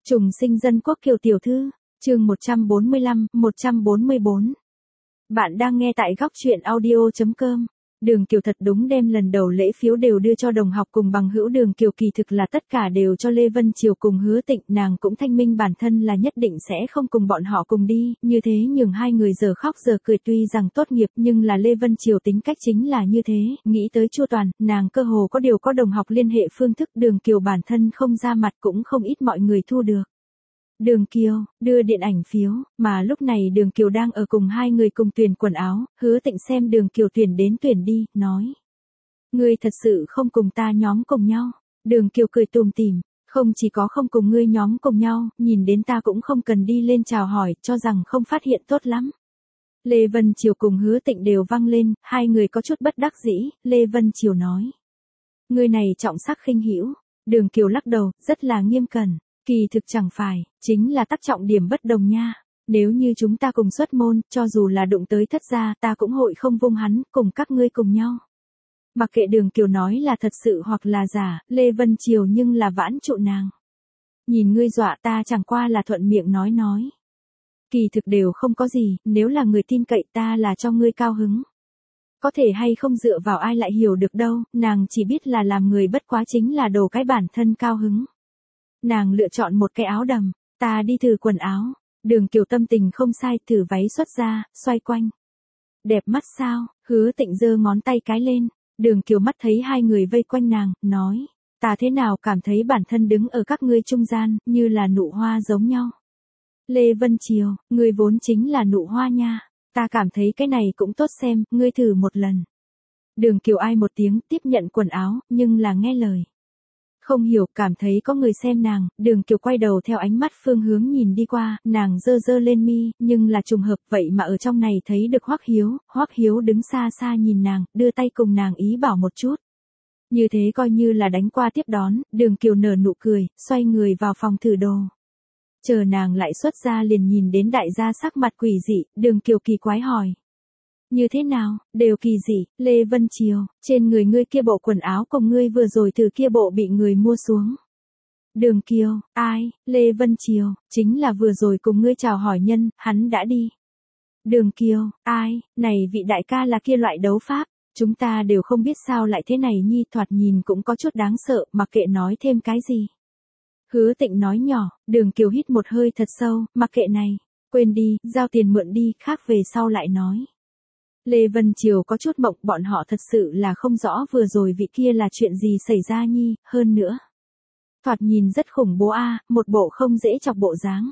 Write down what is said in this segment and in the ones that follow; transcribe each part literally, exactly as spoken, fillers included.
Trùng sinh dân quốc Kiều tiểu thư, chương một trăm bốn mươi lăm, một trăm bốn mươi bốn. Bạn đang nghe tại góc truyện audio chấm com. Đường Kiều thật đúng đem lần đầu lễ phiếu đều đưa cho đồng học cùng bằng hữu. Đường Kiều kỳ thực là tất cả đều cho Lê Vân Triều cùng Hứa Tịnh, nàng cũng thanh minh bản thân là nhất định sẽ không cùng bọn họ cùng đi, như thế nhường hai người giờ khóc giờ cười. Tuy rằng tốt nghiệp nhưng là Lê Vân Triều tính cách chính là như thế, nghĩ tới chu toàn, nàng cơ hồ có điều có đồng học liên hệ phương thức. Đường Kiều bản thân không ra mặt cũng không ít mọi người thu được. Đường Kiều, đưa điện ảnh phiếu, mà lúc này Đường Kiều đang ở cùng hai người cùng tuyển quần áo. Hứa Tịnh xem Đường Kiều tuyển đến tuyển đi, nói: ngươi thật sự không cùng ta nhóm cùng nhau. Đường Kiều cười tùm tìm, không chỉ có không cùng ngươi nhóm cùng nhau, nhìn đến ta cũng không cần đi lên chào hỏi, cho rằng không phát hiện tốt lắm. Lê Vân Triều cùng Hứa Tịnh đều vang lên, hai người có chút bất đắc dĩ. Lê Vân Triều nói: ngươi này trọng sắc khinh hữu. Đường Kiều lắc đầu, rất là nghiêm cẩn. Kỳ thực chẳng phải, chính là tác trọng điểm bất đồng nha. Nếu như chúng ta cùng xuất môn, cho dù là đụng tới thất gia, ta cũng hội không vung hắn, cùng các ngươi cùng nhau. Mặc kệ Đường Kiều nói là thật sự hoặc là giả, Lê Vân Triều nhưng là vãn trụ nàng. Nhìn ngươi dọa ta chẳng qua là thuận miệng nói nói. Kỳ thực đều không có gì, nếu là người tin cậy ta là cho ngươi cao hứng. Có thể hay không dựa vào ai lại hiểu được đâu, nàng chỉ biết là làm người bất quá chính là đồ cái bản thân cao hứng. Nàng lựa chọn một cái áo đầm, ta đi thử quần áo. Đường Kiều tâm tình không sai, thử váy xuất ra, xoay quanh. Đẹp mắt sao? Hứa Tịnh giơ ngón tay cái lên. Đường Kiều mắt thấy hai người vây quanh nàng, nói: ta thế nào cảm thấy bản thân đứng ở các ngươi trung gian, như là nụ hoa giống nhau. Lê Vân Triều, ngươi vốn chính là nụ hoa nha. Ta cảm thấy cái này cũng tốt xem, ngươi thử một lần. Đường Kiều ai một tiếng tiếp nhận quần áo, nhưng là nghe lời. Không hiểu, cảm thấy có người xem nàng. Đường Kiều quay đầu theo ánh mắt phương hướng nhìn đi qua, nàng dơ dơ lên mi, nhưng là trùng hợp vậy mà ở trong này thấy được Hoắc Hiếu. Hoắc Hiếu đứng xa xa nhìn nàng, đưa tay cùng nàng ý bảo một chút. Như thế coi như là đánh qua tiếp đón. Đường Kiều nở nụ cười, xoay người vào phòng thử đồ. Chờ nàng lại xuất ra liền nhìn đến đại gia sắc mặt quỷ dị. Đường Kiều kỳ quái hỏi: như thế nào, đều kỳ dị. Lê Vân Triều, trên người ngươi kia bộ quần áo cùng ngươi vừa rồi từ kia bộ bị người mua xuống. Đường Kiều, ai? Lê Vân Triều, chính là vừa rồi cùng ngươi chào hỏi nhân, hắn đã đi. Đường Kiều, ai? Này vị đại ca là kia loại đấu pháp, chúng ta đều không biết sao lại thế này nhi, thoạt nhìn cũng có chút đáng sợ, mặc kệ nói thêm cái gì. Hứa Tịnh nói nhỏ. Đường Kiều hít một hơi thật sâu, mặc kệ này, quên đi, giao tiền mượn đi, khác về sau lại nói. Lê Vân Triều có chút mộng, bọn họ thật sự là không rõ vừa rồi vị kia là chuyện gì xảy ra nhi, hơn nữa. Thoạt nhìn rất khủng bố a, một bộ không dễ chọc bộ dáng.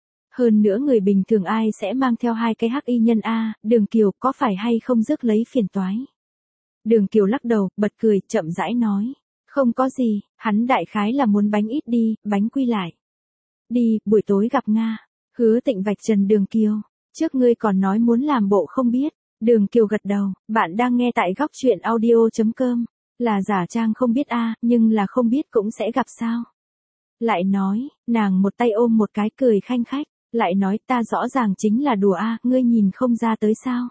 Hơn nữa người bình thường ai sẽ mang theo hai cái hắc y nhân a, Đường Kiều có phải hay không rước lấy phiền toái. Đường Kiều lắc đầu, bật cười, chậm rãi nói: không có gì, hắn đại khái là muốn bánh ít đi, bánh quy lại. Đi, buổi tối gặp Nga. Hứa Tịnh vạch trần Đường Kiều, trước ngươi còn nói muốn làm bộ không biết. Đường Kiều gật đầu, bạn đang nghe tại góc truyện audio chấm com. Là giả trang không biết a, nhưng là không biết cũng sẽ gặp sao. Lại nói, nàng một tay ôm một cái cười khanh khách, lại nói ta rõ ràng chính là đùa a, ngươi nhìn không ra tới sao.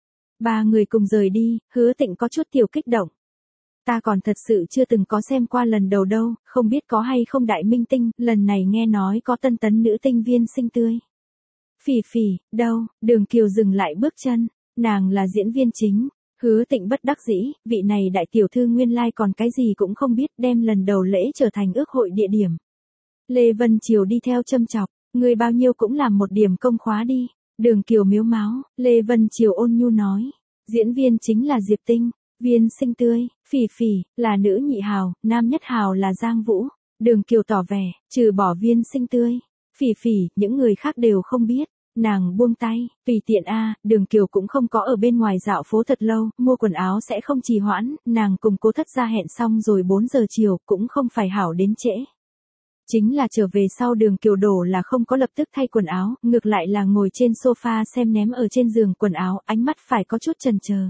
Ba người cùng rời đi, Hứa Tịnh có chút tiểu kích động. Ta còn thật sự chưa từng có xem qua lần đầu đâu, không biết có hay không đại minh tinh, lần này nghe nói có tân tấn nữ tinh viên xinh tươi. Phỉ Phỉ, đâu? Đường Kiều dừng lại bước chân. Nàng là diễn viên chính. Hứa Tịnh bất đắc dĩ, vị này đại tiểu thư nguyên lai còn cái gì cũng không biết, đem lần đầu lễ trở thành ước hội địa điểm. Lê Vân Triều đi theo châm chọc, người bao nhiêu cũng làm một điểm công khóa đi. Đường Kiều miếu máu. Lê Vân Triều ôn nhu nói: diễn viên chính là Diệp Tinh, viên xinh tươi, Phỉ Phỉ là nữ nhị hào, nam nhất hào là Giang Vũ. Đường Kiều tỏ vẻ, trừ bỏ viên xinh tươi, Phỉ Phỉ, những người khác đều không biết. Nàng buông tay, tùy tiện a, Đường Kiều cũng không có ở bên ngoài dạo phố thật lâu, mua quần áo sẽ không trì hoãn, nàng cùng Cố Thất Gia hẹn xong rồi bốn giờ chiều, cũng không phải hảo đến trễ. Chính là trở về sau Đường Kiều đổ là không có lập tức thay quần áo, ngược lại là ngồi trên sofa xem ném ở trên giường quần áo, ánh mắt phải có chút chần chờ.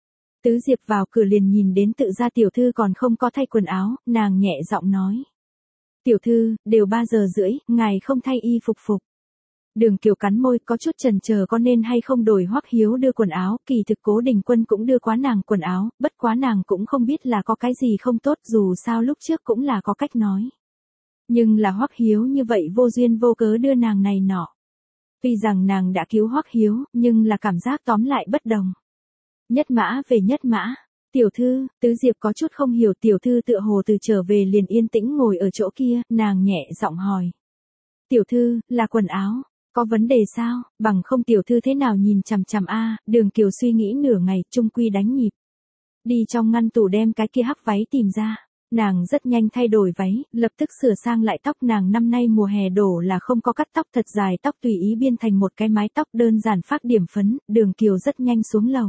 Tứ Diệp vào cửa liền nhìn đến tự gia tiểu thư còn không có thay quần áo, nàng nhẹ giọng nói: tiểu thư, đều ba giờ rưỡi, ngài không thay y phục phục. Đường Kiều cắn môi, có chút chần chờ có nên hay không đổi Hoắc Hiếu đưa quần áo, kỳ thực Cố Đình Quân cũng đưa quá nàng quần áo, bất quá nàng cũng không biết là có cái gì không tốt, dù sao lúc trước cũng là có cách nói. Nhưng là Hoắc Hiếu như vậy vô duyên vô cớ đưa nàng này nọ. Tuy rằng nàng đã cứu Hoắc Hiếu, nhưng là cảm giác tóm lại bất đồng. Nhất mã về nhất mã. Tiểu thư, Tứ Diệp có chút không hiểu, tiểu thư tựa hồ từ trở về liền yên tĩnh ngồi ở chỗ kia, nàng nhẹ giọng hỏi. Tiểu thư, là quần áo, có vấn đề sao, bằng không tiểu thư thế nào nhìn chằm chằm a? Đường Kiều suy nghĩ nửa ngày, trung quy đánh nhịp. Đi trong ngăn tủ đem cái kia hắc váy tìm ra. Nàng rất nhanh thay đổi váy, lập tức sửa sang lại tóc, nàng năm nay mùa hè đổ là không có cắt tóc thật dài, tóc tùy ý biên thành một cái mái tóc đơn giản phác điểm phấn, Đường Kiều rất nhanh xuống lầu.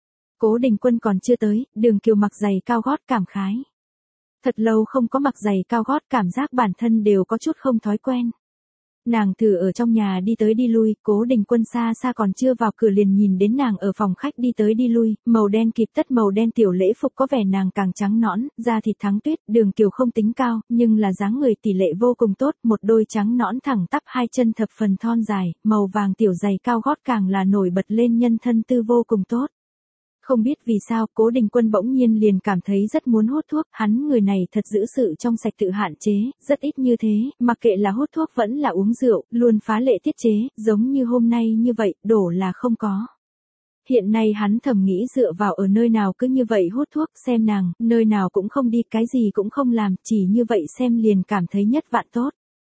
Cố Đình Quân còn chưa tới, Đường Kiều mặc giày cao gót cảm khái. Thật lâu không có mặc giày cao gót, cảm giác bản thân đều có chút không thói quen. Nàng thử ở trong nhà đi tới đi lui, Cố Đình Quân xa xa còn chưa vào cửa liền nhìn đến nàng ở phòng khách đi tới đi lui, màu đen kịp tất màu đen tiểu lễ phục có vẻ nàng càng trắng nõn, da thịt thắng tuyết, Đường Kiều không tính cao, nhưng là dáng người tỷ lệ vô cùng tốt, một đôi trắng nõn thẳng tắp, hai chân thập phần thon dài, màu vàng tiểu giày cao gót càng là nổi bật lên nhân thân tư vô cùng tốt. Không biết vì sao, Cố Đình Quân bỗng nhiên liền cảm thấy rất muốn hút thuốc, hắn người này thật giữ sự trong sạch tự hạn chế, rất ít như thế, mặc kệ là hút thuốc vẫn là uống rượu, luôn phá lệ tiết chế, giống như hôm nay như vậy, đổ là không có. Hiện nay hắn thầm nghĩ dựa vào ở nơi nào cứ như vậy hút thuốc, xem nàng, nơi nào cũng không đi, cái gì cũng không làm, chỉ như vậy xem liền cảm thấy nhất vạn tốt.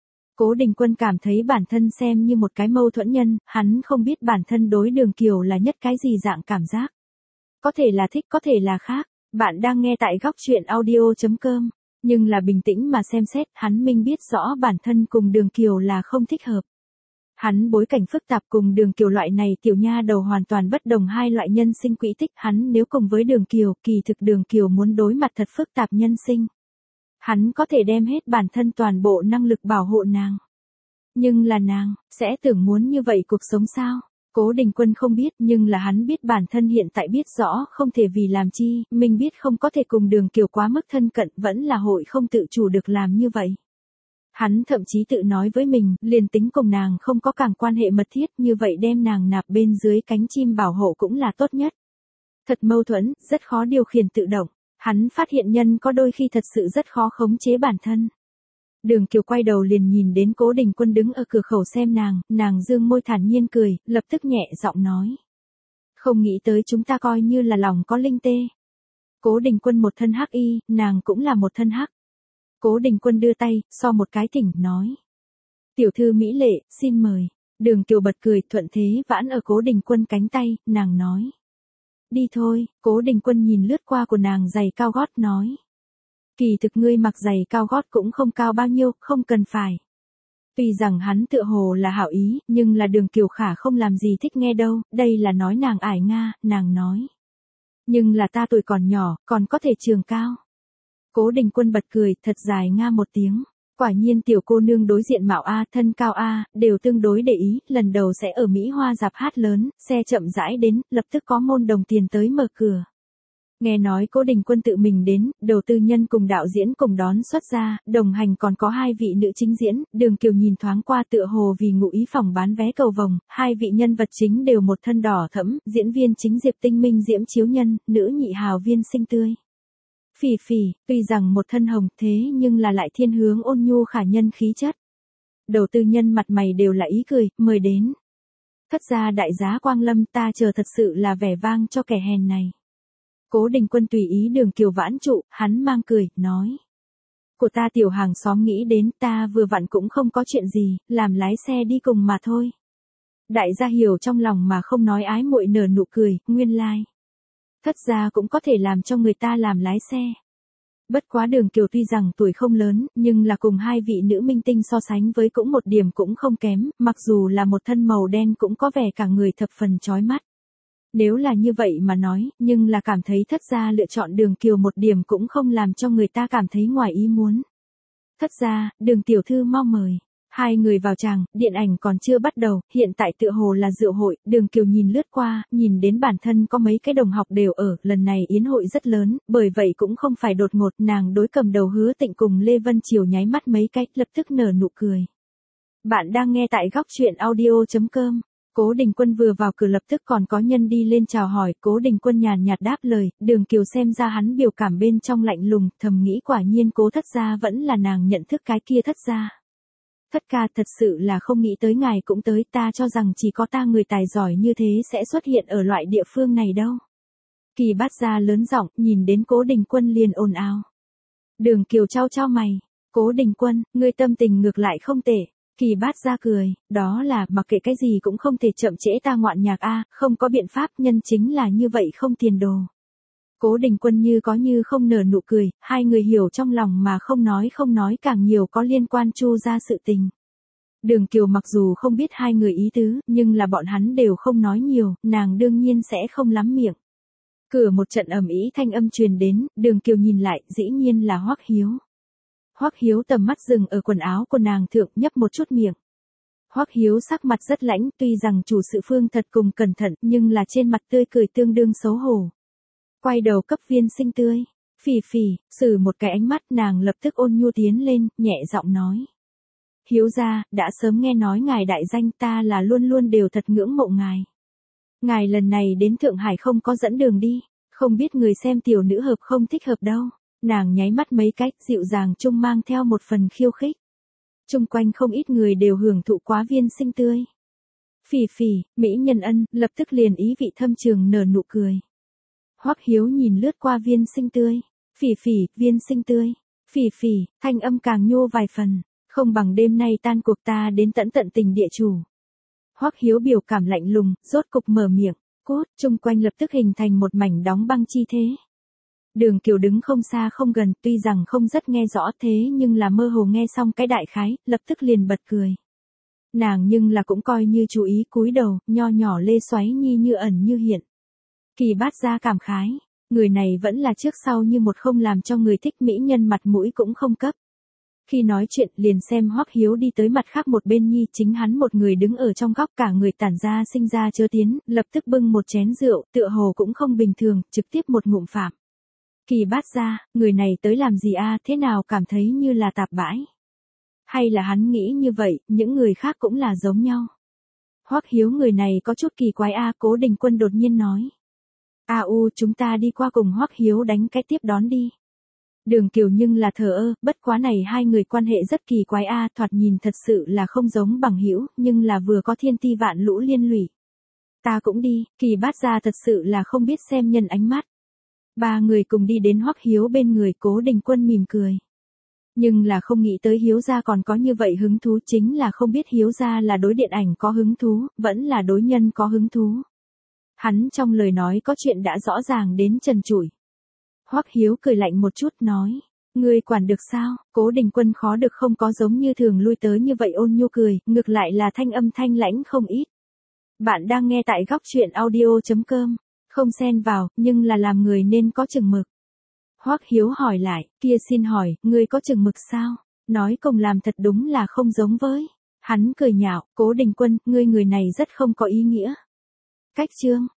Cố Đình Quân cảm thấy bản thân xem như một cái mâu thuẫn nhân, hắn không biết bản thân đối Đường Kiều là nhất cái gì dạng cảm giác. Có thể là thích, có thể là khác. Bạn đang nghe tại góc truyện audio chấm com. Nhưng là bình tĩnh mà xem xét, hắn minh biết rõ bản thân cùng Đường Kiều là không thích hợp. Hắn bối cảnh phức tạp, cùng Đường Kiều loại này tiểu nha đầu hoàn toàn bất đồng, hai loại nhân sinh quỹ tích. Hắn nếu cùng với Đường Kiều, kỳ thực Đường Kiều muốn đối mặt thật phức tạp nhân sinh. Hắn có thể đem hết bản thân toàn bộ năng lực bảo hộ nàng. Nhưng là nàng, sẽ tưởng muốn như vậy cuộc sống sao? Cố Đình Quân không biết, nhưng là hắn biết bản thân hiện tại biết rõ không thể vì làm chi, mình biết không có thể cùng Đường Kiều quá mức thân cận, vẫn là hội không tự chủ được làm như vậy. Hắn thậm chí tự nói với mình, liền tính cùng nàng không có càng quan hệ mật thiết, như vậy đem nàng nạp bên dưới cánh chim bảo hộ cũng là tốt nhất. Thật mâu thuẫn, rất khó điều khiển tự động, hắn phát hiện nhân có đôi khi thật sự rất khó khống chế bản thân. Đường Kiều quay đầu liền nhìn đến Cố Đình Quân đứng ở cửa khẩu xem nàng, nàng dương môi thản nhiên cười, lập tức nhẹ giọng nói. Không nghĩ tới chúng ta coi như là lòng có linh tê. Cố Đình Quân một thân hắc y, nàng cũng là một thân hắc. Cố Đình Quân đưa tay, so một cái thỉnh, nói. Tiểu thư mỹ lệ, xin mời. Đường Kiều bật cười, thuận thế vãn ở Cố Đình Quân cánh tay, nàng nói. Đi thôi, Cố Đình Quân nhìn lướt qua của nàng giày cao gót nói. Kỳ thực ngươi mặc giày cao gót cũng không cao bao nhiêu, không cần phải. Tuy rằng hắn tựa hồ là hảo ý, nhưng là Đường Kiều Khả không làm gì thích nghe đâu, đây là nói nàng ải Nga, nàng nói. Nhưng là ta tuổi còn nhỏ, còn có thể trường cao. Cố Đình Quân bật cười, thật dài Nga một tiếng. Quả nhiên tiểu cô nương đối diện mạo A, thân cao A, đều tương đối để ý, lần đầu sẽ ở Mỹ Hoa dạp hát lớn, xe chậm rãi đến, lập tức có môn đồng tiền tới mở cửa. Nghe nói Cố Đình Quân tự mình đến, đầu tư nhân cùng đạo diễn cùng đón xuất ra, đồng hành còn có hai vị nữ chính diễn, Đường Kiều nhìn thoáng qua tựa hồ vì ngụ ý phòng bán vé cầu vồng, hai vị nhân vật chính đều một thân đỏ thẫm, diễn viên chính Diệp Tinh Minh Diễm Chiếu Nhân, nữ nhị hào Viên Sinh Tươi. Phỉ Phỉ, tuy rằng một thân hồng thế nhưng là lại thiên hướng ôn nhu khả nhân khí chất. Đầu tư nhân mặt mày đều là ý cười, mời đến. Thất gia đại giá Quang Lâm, ta chờ thật sự là vẻ vang cho kẻ hèn này. Cố Đình Quân tùy ý Đường Kiều vãn trụ, hắn mang cười, nói. Của ta tiểu hàng xóm nghĩ đến, ta vừa vặn cũng không có chuyện gì, làm lái xe đi cùng mà thôi. Đại gia hiểu trong lòng mà không nói, ái muội nở nụ cười, nguyên lai. Like. Thất gia cũng có thể làm cho người ta làm lái xe. Bất quá Đường Kiều tuy rằng tuổi không lớn, nhưng là cùng hai vị nữ minh tinh so sánh với cũng một điểm cũng không kém, mặc dù là một thân màu đen cũng có vẻ cả người thập phần chói mắt. Nếu là như vậy mà nói, nhưng là cảm thấy thất gia lựa chọn Đường Kiều một điểm cũng không làm cho người ta cảm thấy ngoài ý muốn. Thất gia, Đường tiểu thư mau mời. Hai người vào tràng, điện ảnh còn chưa bắt đầu, hiện tại tựa hồ là rượu hội, Đường Kiều nhìn lướt qua, nhìn đến bản thân có mấy cái đồng học đều ở, lần này yến hội rất lớn, bởi vậy cũng không phải đột ngột, nàng đối cầm đầu Hứa Tịnh cùng Lê Vân Triều nháy mắt mấy cách, lập tức nở nụ cười. Bạn đang nghe tại góc truyện audio chấm com. Cố Đình Quân vừa vào cửa lập tức còn có nhân đi lên chào hỏi, Cố Đình Quân nhàn nhạt đáp lời, Đường Kiều xem ra hắn biểu cảm bên trong lạnh lùng, thầm nghĩ quả nhiên Cố thất gia vẫn là nàng nhận thức cái kia thất gia. Thất ca thật sự là không nghĩ tới ngài cũng tới, ta cho rằng chỉ có ta người tài giỏi như thế sẽ xuất hiện ở loại địa phương này đâu. Kỳ Bát Gia lớn giọng, nhìn đến Cố Đình Quân liền ồn ào. Đường Kiều trao trao mày, Cố Đình Quân, ngươi tâm tình ngược lại không tệ. Kỳ Bát Gia cười, đó là mặc kệ cái gì cũng không thể chậm trễ ta ngoạn nhạc a, không có biện pháp, nhân chính là như vậy không tiền đồ. Cố Đình Quân như có như không nở nụ cười, hai người hiểu trong lòng mà không nói không nói càng nhiều có liên quan Chu gia sự tình. Đường Kiều mặc dù không biết hai người ý tứ, nhưng là bọn hắn đều không nói nhiều, nàng đương nhiên sẽ không lắm miệng. Cửa một trận ầm ĩ thanh âm truyền đến, Đường Kiều nhìn lại, dĩ nhiên là Hoắc Hiếu. Hoắc Hiếu tầm mắt dừng ở quần áo của nàng thượng, nhấp một chút miệng. Hoắc Hiếu sắc mặt rất lãnh, tuy rằng chủ sự Phương thật cùng cẩn thận, nhưng là trên mặt tươi cười tương đương xấu hổ. Quay đầu cấp Viên Sinh Tươi, Phỉ Phỉ, sử một cái ánh mắt, nàng lập tức ôn nhu tiến lên, nhẹ giọng nói. Hiếu gia, đã sớm nghe nói ngài đại danh, ta là luôn luôn đều thật ngưỡng mộ ngài. Ngài lần này đến Thượng Hải không có dẫn đường đi, không biết người xem tiểu nữ hợp không thích hợp đâu. Nàng nháy mắt mấy cách, dịu dàng chung mang theo một phần khiêu khích. Chung quanh không ít người đều hưởng thụ quá Viên Sinh Tươi. Phỉ Phỉ, mỹ nhân ân, lập tức liền ý vị thâm trường nở nụ cười. Hoắc Hiếu nhìn lướt qua Viên Sinh Tươi. Phỉ Phỉ, Viên Sinh Tươi. Phỉ Phỉ, thanh âm càng nhô vài phần, không bằng đêm nay tan cuộc ta đến tận tận tình địa chủ. Hoắc Hiếu biểu cảm lạnh lùng, rốt cục mở miệng, cốt, chung quanh lập tức hình thành một mảnh đóng băng chi thế. Đường Kiều đứng không xa không gần, tuy rằng không rất nghe rõ thế nhưng là mơ hồ nghe xong cái đại khái, lập tức liền bật cười. Nàng nhưng là cũng coi như chú ý cúi đầu, nho nhỏ lê xoáy nhi như ẩn như hiện. Kỳ Bát Gia cảm khái, người này vẫn là trước sau như một không làm cho người thích mỹ nhân mặt mũi cũng không cấp. Khi nói chuyện liền xem Hoắc Hiếu đi tới mặt khác một bên nhi, chính hắn một người đứng ở trong góc cả người tản ra sinh ra chớ tiến, lập tức bưng một chén rượu, tựa hồ cũng không bình thường, trực tiếp một ngụm phạm. Kỳ Bát Gia, người này tới làm gì a, thế nào cảm thấy như là tạp bãi? Hay là hắn nghĩ như vậy, những người khác cũng là giống nhau? Hoắc Hiếu người này có chút kỳ quái a, Cố Đình Quân đột nhiên nói. A u, chúng ta đi qua cùng Hoắc Hiếu đánh cái tiếp đón đi. Đường Kiều nhưng là thờ ơ, bất quá này hai người quan hệ rất kỳ quái a, thoạt nhìn thật sự là không giống bằng hữu, nhưng là vừa có thiên ti vạn lũ liên lụy. Ta cũng đi, Kỳ Bát Gia thật sự là không biết xem nhân ánh mắt. Ba người cùng đi đến Hoắc Hiếu bên người, Cố Đình Quân mỉm cười. Nhưng là không nghĩ tới Hiếu gia còn có như vậy hứng thú, chính là không biết Hiếu gia là đối điện ảnh có hứng thú, vẫn là đối nhân có hứng thú. Hắn trong lời nói có chuyện đã rõ ràng đến trần trụi. Hoắc Hiếu cười lạnh một chút nói, ngươi quản được sao? Cố Đình Quân khó được không có giống như thường lui tới như vậy ôn nhu cười, ngược lại là thanh âm thanh lãnh không ít. Bạn đang nghe tại góc truyện audio chấm com, không xen vào, nhưng là làm người nên có chừng mực. Hoắc Hiếu hỏi lại, kia xin hỏi, ngươi có chừng mực sao? Nói cùng làm thật đúng là không giống với. Hắn cười nhạo, Cố Đình Quân, ngươi người này rất không có ý nghĩa. Cách chương,